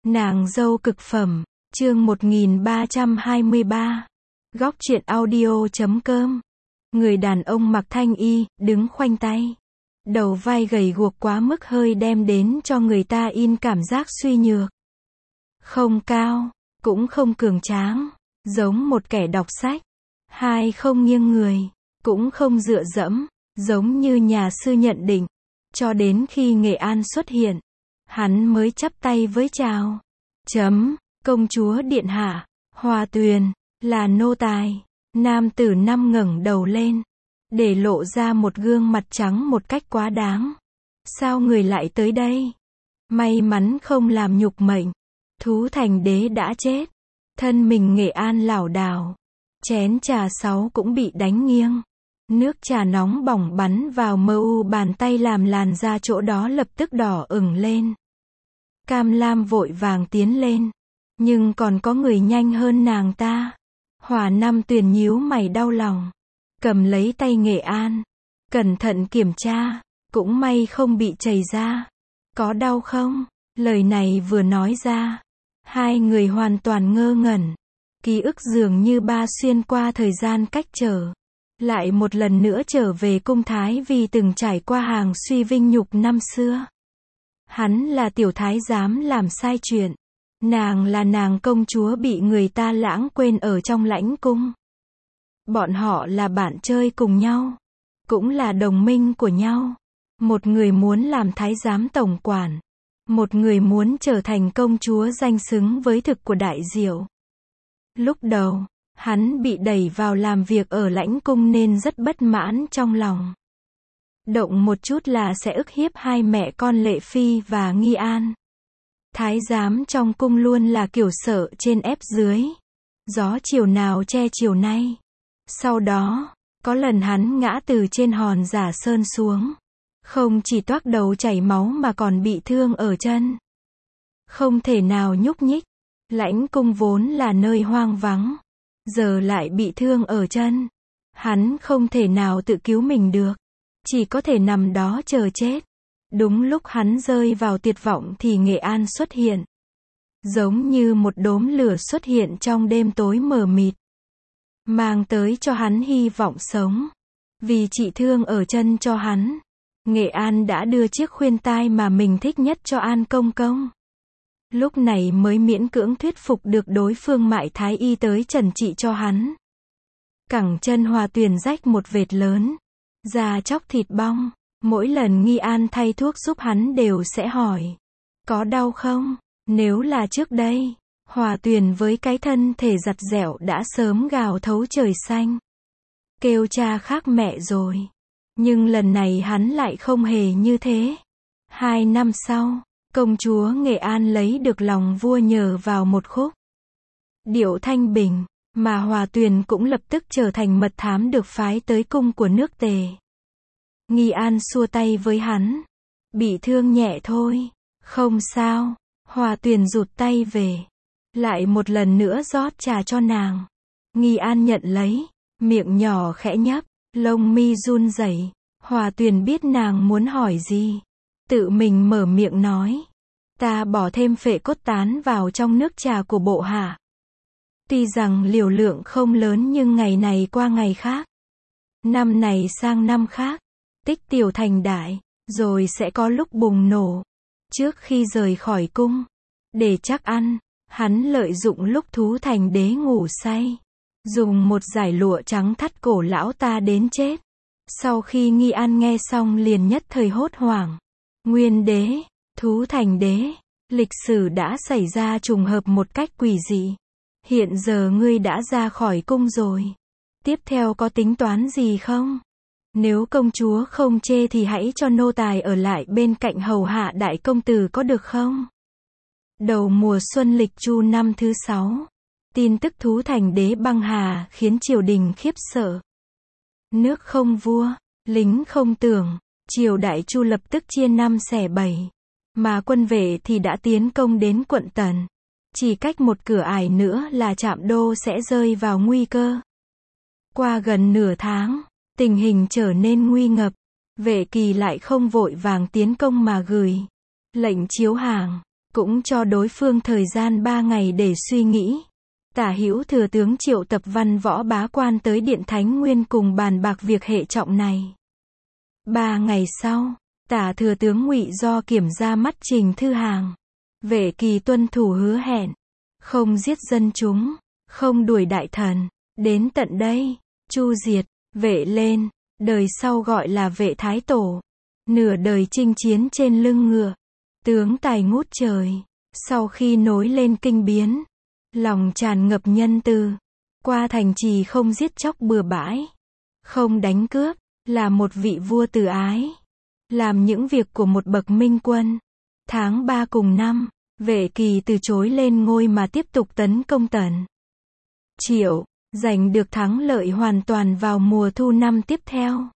Nàng dâu cực phẩm, chương 1323. Góc truyện audio.com. Người đàn ông mặc thanh y, đứng khoanh tay. Đầu vai gầy guộc quá mức hơi đem đến cho người ta in cảm giác suy nhược. Không cao, cũng không cường tráng, giống một kẻ đọc sách. Hai không nghiêng người, cũng không dựa dẫm, giống như nhà sư nhận định. Cho đến khi Nghệ An xuất hiện, hắn mới chắp tay với chào. Công chúa điện hạ, Hòa Tuyền, là nô tài. Nam tử năm ngẩng đầu lên, để lộ ra một gương mặt trắng một cách quá đáng. Sao người lại tới đây? May mắn không làm nhục mệnh. Thú Thành Đế đã chết. Thân mình Nghệ An lảo đảo. Chén trà sáu cũng bị đánh nghiêng. Nước trà nóng bỏng bắn vào mơ u bàn tay làm làn da chỗ đó lập tức đỏ ửng lên. Cam Lam vội vàng tiến lên. Nhưng còn có người nhanh hơn nàng ta. Hòa Năm Tuyền nhíu mày đau lòng. Cầm lấy tay Nghệ An. Cẩn thận kiểm tra. Cũng may không bị chảy ra. Có đau không? Lời này vừa nói ra. Hai người hoàn toàn ngơ ngẩn. Ký ức dường như ba xuyên qua thời gian cách trở. Lại một lần nữa trở về cung thái vì từng trải qua hàng suy vinh nhục năm xưa. Hắn là tiểu thái giám làm sai chuyện. Nàng là nàng công chúa bị người ta lãng quên ở trong lãnh cung. Bọn họ là bạn chơi cùng nhau. Cũng là đồng minh của nhau. Một người muốn làm thái giám tổng quản. Một người muốn trở thành công chúa danh xứng với thực của đại diệu. Lúc đầu, hắn bị đẩy vào làm việc ở lãnh cung nên rất bất mãn trong lòng. Động một chút là sẽ ức hiếp hai mẹ con Lệ Phi và Nghi An. Thái giám trong cung luôn là kiểu sợ trên ép dưới. Gió chiều nào che chiều nay. Sau đó, có lần hắn ngã từ trên hòn Giả Sơn xuống. Không chỉ toác đầu chảy máu mà còn bị thương ở chân. Không thể nào nhúc nhích. Lãnh cung vốn là nơi hoang vắng. Giờ lại bị thương ở chân. Hắn không thể nào tự cứu mình được. Chỉ có thể nằm đó chờ chết. Đúng lúc hắn rơi vào tuyệt vọng thì Nghệ An xuất hiện. Giống như một đốm lửa xuất hiện trong đêm tối mờ mịt. Mang tới cho hắn hy vọng sống. Vì trị thương ở chân cho hắn, Nghệ An đã đưa chiếc khuyên tai mà mình thích nhất cho An Công Công. Lúc này mới miễn cưỡng thuyết phục được đối phương mại thái y tới trần trị cho hắn. Cẳng chân Hòa Tuyền rách một vệt lớn. Da chóc thịt bong. Mỗi lần Nghi An thay thuốc giúp hắn đều sẽ hỏi. Có đau không? Nếu là trước đây, Hòa Tuyền với cái thân thể giặt dẻo đã sớm gào thấu trời xanh. Kêu cha khác mẹ rồi. Nhưng lần này hắn lại không hề như thế. 2 năm sau, công chúa Nghệ An lấy được lòng vua nhờ vào một khúc điệu thanh bình, mà Hòa Tuyền cũng lập tức trở thành mật thám được phái tới cung của nước Tề. Nghi An xua tay với hắn. Bị thương nhẹ thôi. Không sao. Hòa Tuyền rụt tay về. Lại một lần nữa rót trà cho nàng. Nghi An nhận lấy. Miệng nhỏ khẽ nhấp. Lông mi run rẩy. Hòa Tuyền biết nàng muốn hỏi gì. Tự mình mở miệng nói. Ta bỏ thêm phệ cốt tán vào trong nước trà của bộ hạ. Tuy rằng liều lượng không lớn nhưng ngày này qua ngày khác. Năm này sang năm khác. Tích tiểu thành đại, rồi sẽ có lúc bùng nổ. Trước khi rời khỏi cung, để chắc ăn, hắn lợi dụng lúc Thú Thành Đế ngủ say, dùng một dải lụa trắng thắt cổ lão ta đến chết. Sau khi Nghi An nghe xong liền nhất thời hốt hoảng. Nguyên đế, Thú Thành Đế, lịch sử đã xảy ra trùng hợp một cách quỷ dị. Hiện giờ ngươi đã ra khỏi cung rồi. Tiếp theo có tính toán gì không? Nếu công chúa không chê thì hãy cho nô tài ở lại bên cạnh hầu hạ đại công tử có được không? Đầu mùa xuân lịch Chu năm thứ 6, tin tức Thú Thành Đế băng hà khiến triều đình khiếp sợ. Nước không vua, lính không tưởng, triều đại Chu lập tức chia 5 xẻ 7, mà quân vệ thì đã tiến công đến quận Tần. Chỉ cách một cửa ải nữa là Trạm Đô sẽ rơi vào nguy cơ. Qua gần nửa tháng, tình hình trở nên nguy ngập. Vệ Kỳ lại không vội vàng tiến công mà gửi lệnh chiếu hàng, cũng cho đối phương thời gian 3 ngày để suy nghĩ. Tả Hữu Thừa tướng triệu tập văn võ bá quan tới Điện Thánh Nguyên cùng bàn bạc việc hệ trọng này. 3 ngày sau, Tả Thừa tướng Ngụy Do kiểm ra mắt Trình Thư Hàng. Vệ Kỳ tuân thủ hứa hẹn, không giết dân chúng, không đuổi đại thần. Đến tận đây, chu diệt, Vệ lên, đời sau gọi là Vệ Thái Tổ. Nửa đời chinh chiến trên lưng ngựa, tướng tài ngút trời. Sau khi nối lên kinh biến, lòng tràn ngập nhân từ. Qua thành trì không giết chóc bừa bãi, không đánh cướp, là một vị vua từ ái. Làm những việc của một bậc minh quân. Tháng 3 cùng năm, Vệ Kỳ từ chối lên ngôi mà tiếp tục tấn công Tần Triệu, giành được thắng lợi hoàn toàn vào mùa thu năm tiếp theo.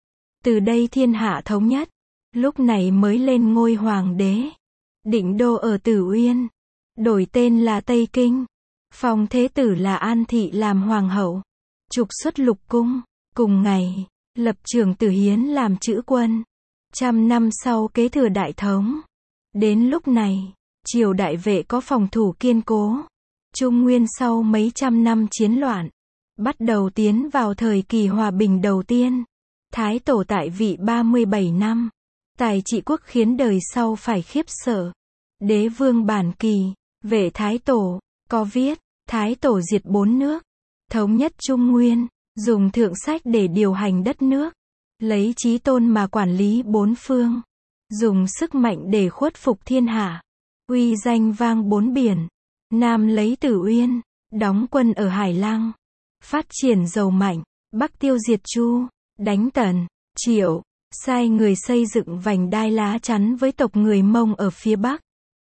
Từ đây thiên hạ thống nhất, lúc này mới lên ngôi hoàng đế. Định đô ở Tử Uyên, đổi tên là Tây Kinh. Phong thế tử là An Thị làm hoàng hậu, trục xuất lục cung. Cùng ngày, lập Trưởng Tử Hiến làm chữ quân. 100 năm sau kế thừa đại thống. Đến lúc này, triều đại Vệ có phòng thủ kiên cố. Trung Nguyên sau mấy trăm năm chiến loạn, bắt đầu tiến vào thời kỳ hòa bình đầu tiên. Thái Tổ tại vị 37 năm. Tài trị quốc khiến đời sau phải khiếp sợ. Đế vương Bản Kỳ, Vệ Thái Tổ, có viết, Thái Tổ diệt 4 nước, thống nhất Trung Nguyên, dùng thượng sách để điều hành đất nước, lấy chí tôn mà quản lý 4 phương, dùng sức mạnh để khuất phục thiên hạ, uy danh vang 4 biển. Nam lấy Tử Uyên, đóng quân ở Hải Lăng, phát triển giàu mạnh, Bắc tiêu diệt Chu, đánh Tần Triệu, sai người xây dựng vành đai lá chắn với tộc người Mông ở phía Bắc.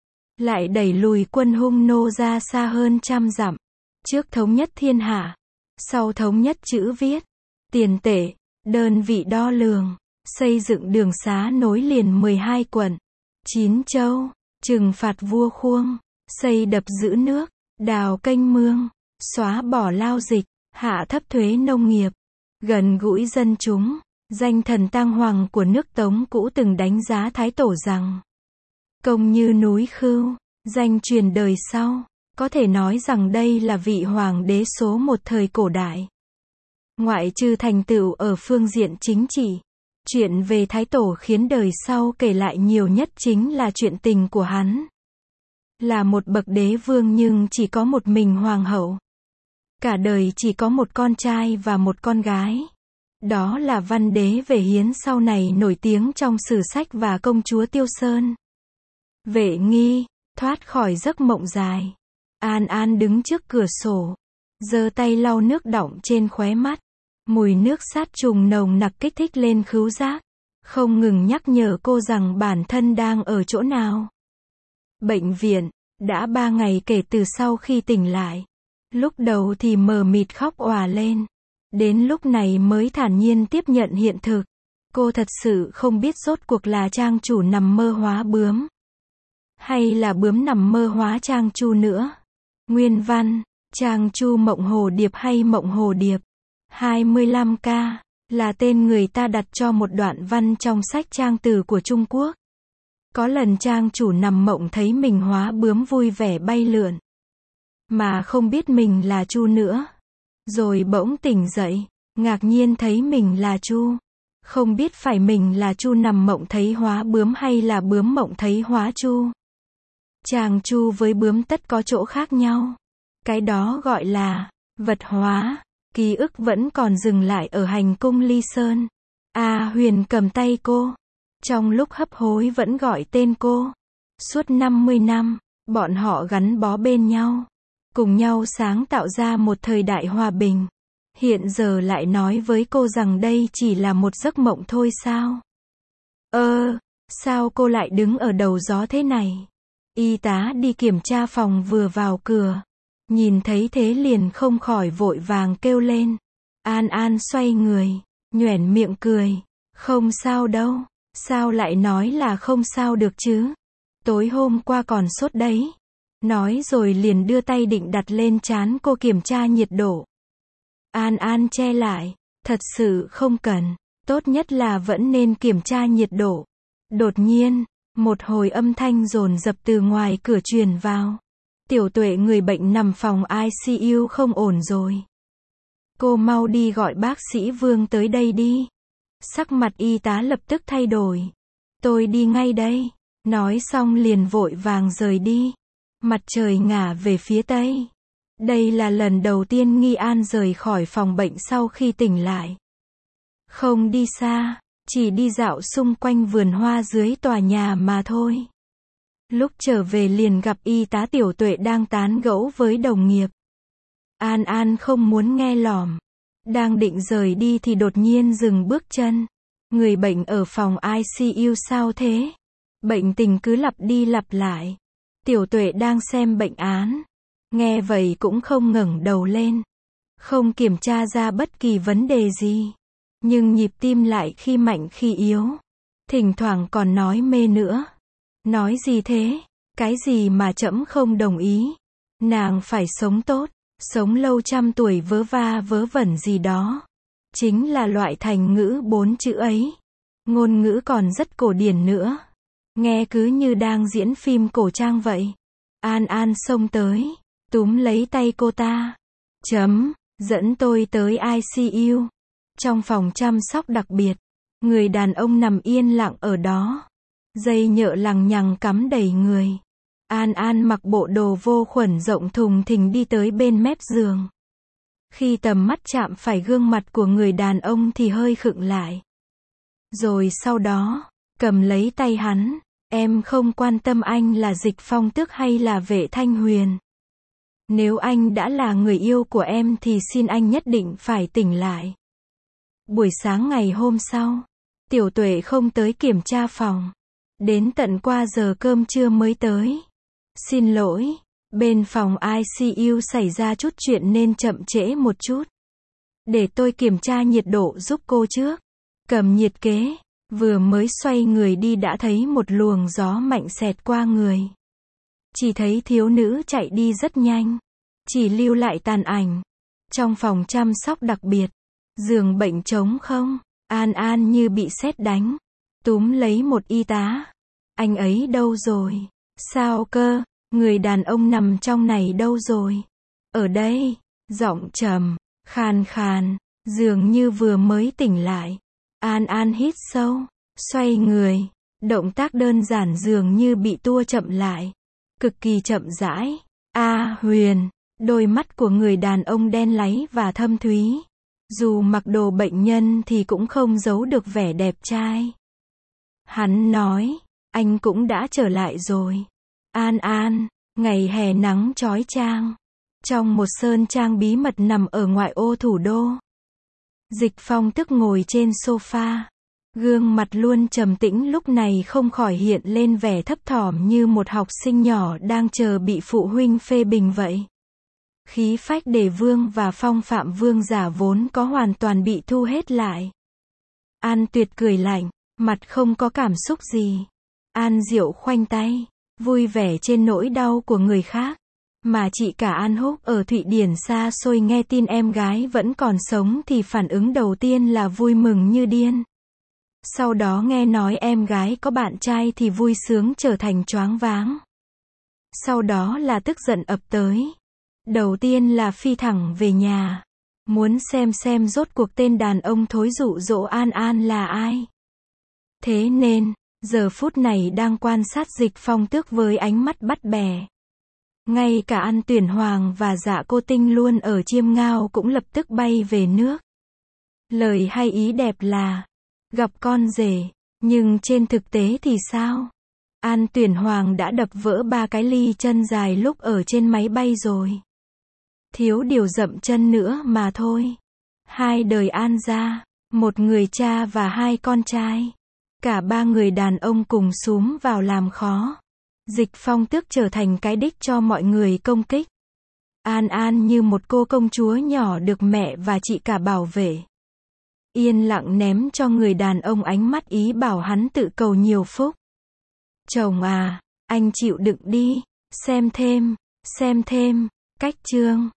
Lại đẩy lùi quân Hung nô ra xa hơn 100 dặm. Trước thống nhất thiên hạ, sau thống nhất chữ viết, tiền tệ, đơn vị đo lường, xây dựng đường xá nối liền 12 quận, 9 châu, trừng phạt vua Khuông, xây đập giữ nước, đào kênh mương, xóa bỏ lao dịch, hạ thấp thuế nông nghiệp, gần gũi dân chúng. Danh thần tang hoàng của nước Tống cũ từng đánh giá Thái Tổ rằng công như núi Khưu, danh truyền đời sau. Có thể nói rằng đây là vị hoàng đế số 1 thời cổ đại. Ngoại trừ thành tựu ở phương diện chính trị, chuyện về Thái Tổ khiến đời sau kể lại nhiều nhất chính là chuyện tình của hắn. Là một bậc đế vương nhưng chỉ có một mình hoàng hậu. Cả đời chỉ có một con trai và một con gái. Đó là Văn Đế Vệ Hiến sau này nổi tiếng trong sử sách và công chúa Tiêu Sơn. Vệ Nghi, thoát khỏi giấc mộng dài. An An đứng trước cửa sổ, giơ tay lau nước đọng trên khóe mắt. Mùi nước sát trùng nồng nặc kích thích lên khứu giác, không ngừng nhắc nhở cô rằng bản thân đang ở chỗ nào. Bệnh viện, đã 3 ngày kể từ sau khi tỉnh lại. Lúc đầu thì mờ mịt khóc òa lên. Đến lúc này mới thản nhiên tiếp nhận hiện thực. Cô thật sự không biết rốt cuộc là trang chủ nằm mơ hóa bướm, hay là bướm nằm mơ hóa trang chu nữa. Nguyên văn, trang chu mộng hồ điệp hay mộng hồ điệp. 25K, là tên người ta đặt cho một đoạn văn trong sách trang từ của Trung Quốc. Có lần trang chủ nằm mộng thấy mình hóa bướm vui vẻ bay lượn, mà không biết mình là chu nữa. Rồi bỗng tỉnh dậy, ngạc nhiên thấy mình là chu. Không biết phải mình là chu nằm mộng thấy hóa bướm hay là bướm mộng thấy hóa chu. Chàng chu với bướm tất có chỗ khác nhau. Cái đó gọi là vật hóa. Ký ức vẫn còn dừng lại ở hành cung Ly Sơn. Huyền cầm tay cô. Trong lúc hấp hối vẫn gọi tên cô. Suốt 50 năm, bọn họ gắn bó bên nhau. Cùng nhau sáng tạo ra một thời đại hòa bình. Hiện giờ lại nói với cô rằng đây chỉ là một giấc mộng thôi sao? Sao cô lại đứng ở đầu gió thế này? Y tá đi kiểm tra phòng vừa vào cửa. Nhìn thấy thế liền không khỏi vội vàng kêu lên. An An xoay người, nhoẻn miệng cười. Không sao đâu, sao lại nói là không sao được chứ? Tối hôm qua còn sốt đấy. Nói rồi liền đưa tay định đặt lên trán cô kiểm tra nhiệt độ. An An che lại, thật sự không cần, tốt nhất là vẫn nên kiểm tra nhiệt độ. Đột nhiên, Một hồi âm thanh dồn dập từ ngoài cửa truyền vào. Tiểu Tuệ, người bệnh nằm phòng ICU không ổn rồi. Cô mau đi gọi bác sĩ Vương tới đây đi. Sắc mặt y tá lập tức thay đổi. Tôi đi ngay đây. Nói xong liền vội vàng rời đi. Mặt trời ngả về phía tây. Đây là lần đầu tiên Nghi An rời khỏi phòng bệnh sau khi tỉnh lại. Không đi xa, chỉ đi dạo xung quanh vườn hoa dưới tòa nhà mà thôi. Lúc trở về liền gặp y tá Tiểu Tuệ đang tán gẫu với đồng nghiệp. An An không muốn nghe lỏm. Đang định rời đi thì đột nhiên dừng bước chân. Người bệnh ở phòng ICU sao thế? Bệnh tình cứ lặp đi lặp lại. Tiểu Tuệ đang xem bệnh án. Nghe vậy cũng không ngẩng đầu lên. Không kiểm tra ra bất kỳ vấn đề gì. Nhưng nhịp tim lại khi mạnh khi yếu. Thỉnh thoảng còn nói mê nữa. Nói gì thế? Cái gì mà trẫm không đồng ý? Nàng phải sống tốt, sống lâu trăm tuổi vớ va vớ vẩn gì đó. Chính là loại thành ngữ 4 chữ ấy. Ngôn ngữ còn rất cổ điển nữa. Nghe cứ như đang diễn phim cổ trang vậy. An An xông tới, túm lấy tay cô ta. Dẫn tôi tới ICU. Trong phòng chăm sóc đặc biệt, người đàn ông nằm yên lặng ở đó. Dây nhợ lằng nhằng cắm đầy người. An An mặc bộ đồ vô khuẩn rộng thùng thình đi tới bên mép giường. Khi tầm mắt chạm phải gương mặt của người đàn ông thì hơi khựng lại. Rồi sau đó, cầm lấy tay hắn. Em không quan tâm anh là Dịch Phong Tước hay là Vệ Thanh Huyền. Nếu anh đã là người yêu của em thì xin anh nhất định phải tỉnh lại. Buổi sáng ngày hôm sau, Tiểu Tuệ không tới kiểm tra phòng. Đến tận qua giờ cơm trưa mới tới. Xin lỗi, bên phòng ICU xảy ra chút chuyện nên chậm trễ một chút. Để tôi kiểm tra nhiệt độ giúp cô trước. Cầm nhiệt kế, vừa mới xoay người đi đã thấy một luồng gió mạnh xẹt qua người. Chỉ thấy thiếu nữ chạy đi rất nhanh. Chỉ lưu lại tàn ảnh. Trong phòng chăm sóc đặc biệt, giường bệnh trống không. An An như bị sét đánh. Túm lấy một y tá. Anh ấy đâu rồi? Sao cơ? Người đàn ông nằm trong này đâu rồi? Ở đây. Giọng trầm, khàn khàn, dường như vừa mới tỉnh lại. An An hít sâu, xoay người. Động tác đơn giản dường như bị tua chậm lại. Cực kỳ chậm rãi. Huyền. Đôi mắt của người đàn ông đen láy và thâm thúy. Dù mặc đồ bệnh nhân thì cũng không giấu được vẻ đẹp trai. Hắn nói, anh cũng đã trở lại rồi. An An, ngày hè nắng chói chang. Trong một sơn trang bí mật nằm ở ngoại ô thủ đô. Dịch Phong Tước ngồi trên sofa. Gương mặt luôn trầm tĩnh lúc này không khỏi hiện lên vẻ thấp thỏm như một học sinh nhỏ đang chờ bị phụ huynh phê bình vậy. Khí phách đề vương và phong phạm vương giả vốn có hoàn toàn bị thu hết lại. An Tuyệt cười lạnh, mặt không có cảm xúc gì. An Diệu khoanh tay, vui vẻ trên nỗi đau của người khác. Mà chị cả An Húc ở Thụy Điển xa xôi nghe tin em gái vẫn còn sống thì phản ứng đầu tiên là vui mừng như điên. Sau đó nghe nói em gái có bạn trai thì vui sướng trở thành choáng váng. Sau đó là tức giận ập tới. Đầu tiên là phi thẳng về nhà. Muốn xem rốt cuộc tên đàn ông thối dụ dỗ An An là ai. Thế nên, giờ phút này đang quan sát Dịch Phong Tước với ánh mắt bắt bẻ. Ngay cả An Tuyển Hoàng và Dạ Cô Tinh luôn ở Chiêm Ngao cũng lập tức bay về nước. Lời hay ý đẹp là gặp con rể, nhưng trên thực tế thì sao? An Tuyển Hoàng đã đập vỡ 3 cái ly chân dài lúc ở trên máy bay rồi. Thiếu điều dậm chân nữa mà thôi. 2 đời An gia, một người cha và 2 con trai. Cả 3 người đàn ông cùng xúm vào làm khó. Dịch Phong Tước trở thành cái đích cho mọi người công kích. An An như một cô công chúa nhỏ được mẹ và chị cả bảo vệ. Yên lặng ném cho người đàn ông ánh mắt ý bảo hắn tự cầu nhiều phúc. Chồng à, anh chịu đựng đi, xem thêm, cách chương.